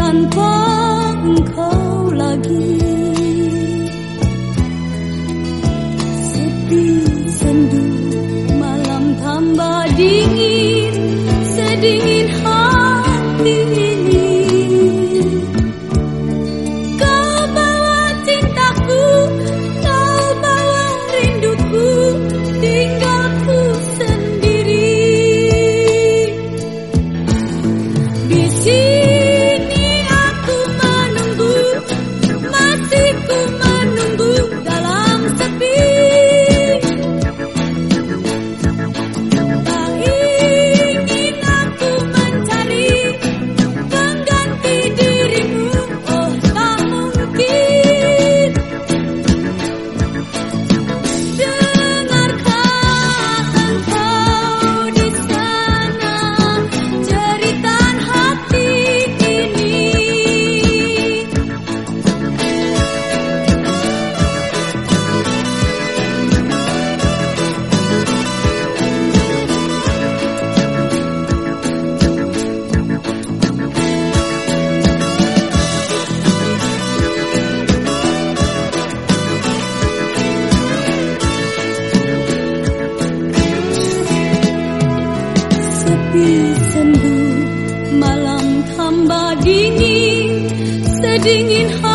tanpa engkau lagi. Sepi sendu, malam tambah dingin, sedingin hati ini. Kau bawa cintaku, kau bawa rinduku, tinggalku sendiri. Di sini aku menunggu, masih ku menunggu dalam sepi. Tak ingin aku mencari pengganti dirimu, oh tak mungkin. Dengarkah engkau di sana jeritan hati ini. Sepi sendu, malam tambah dingin, sedingin